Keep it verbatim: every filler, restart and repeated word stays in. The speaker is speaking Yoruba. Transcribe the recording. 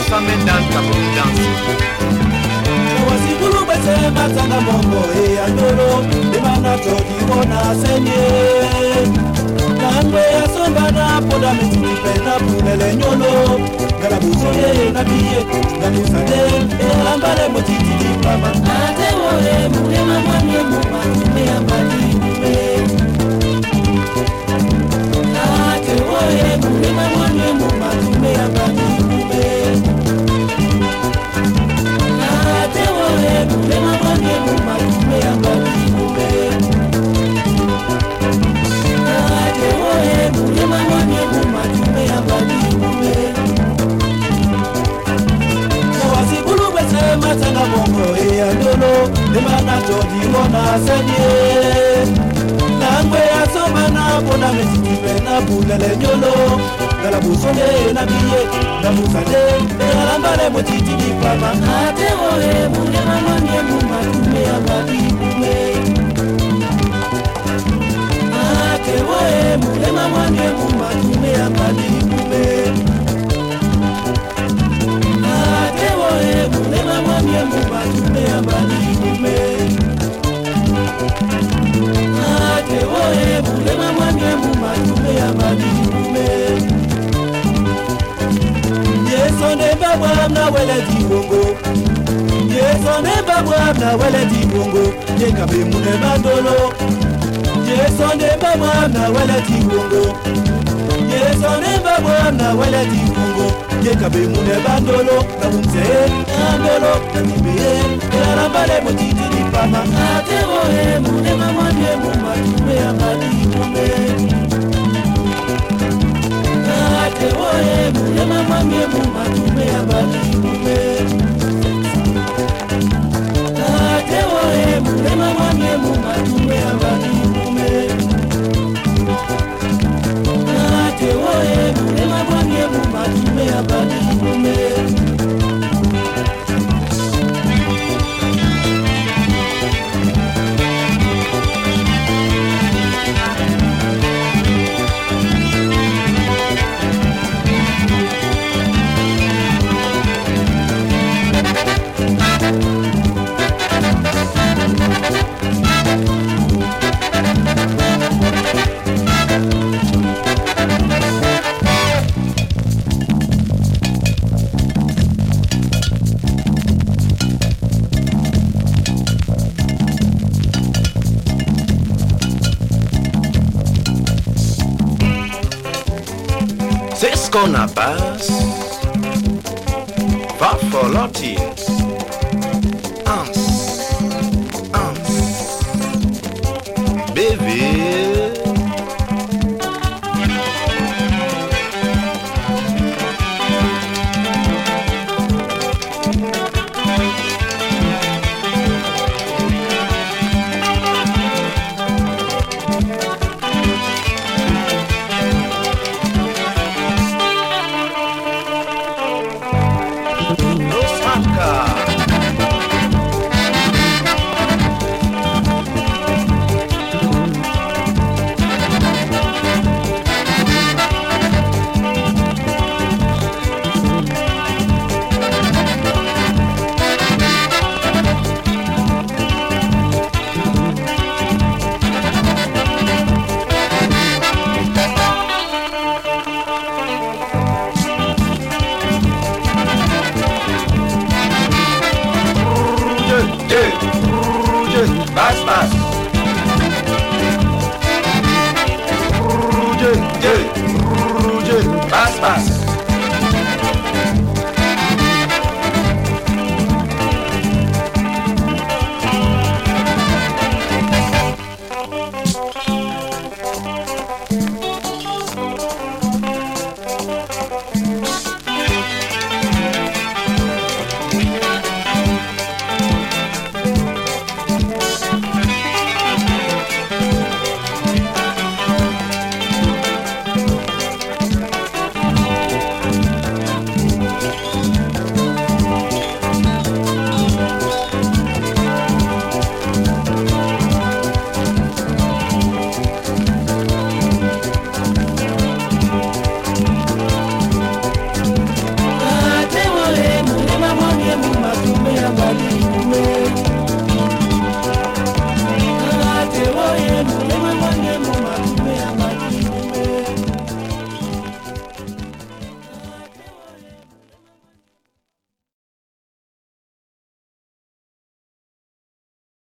Samen dan Cameroun danse. Wasikulu bese matanga mongo e andoro de mana todi bona senye. Nangwe ya somba na poda metiti pena pulele nyolo. Gala busoye na biye gani sade e ambale motiti di pama. Ate woe mulema mwane muma me ambali me. Ate woe mulema mwane muma me ambali me. Ate woe mulema mwane muma me ambali me. Ate woe mulema mwane muma me ambali me. Wasikulu bese matanga bongo e andolo de mana todi bona senye. Nangwe ya soma na bona metiti pena bulele nyolo. Gala busone na biye na musade e alambale motiti di pama. Ate woe mulema mwane muma me ambali me. Ate woe mulema mwane muma me ambali me. Ate woe mulema mwane muma me ambali me. Ate woe mulema mwane muma me ambali me. Yeso ne babwa na wele di bongo. Yeso ne babwa na wele di bongo. Ye kabe mune bandolo. Yeso ne babwa na wele di bongo. Yeso ne babwa na wele di bongo. Ye kabe mune bandolo. Na bunze andolo na nibiye. Ela rambale motiti di pama. Ate woe mune mamanye muma tume amali kume. Ate woe mulema mwane muma tume ambali kume. Ate woe mulema mwane muma tume ambali kume. Ate woe mulema mwane muma tume ambali kume. C'est ce qu'on a passe. Va follotir. Ans. Ans. Bébé. Los Anka.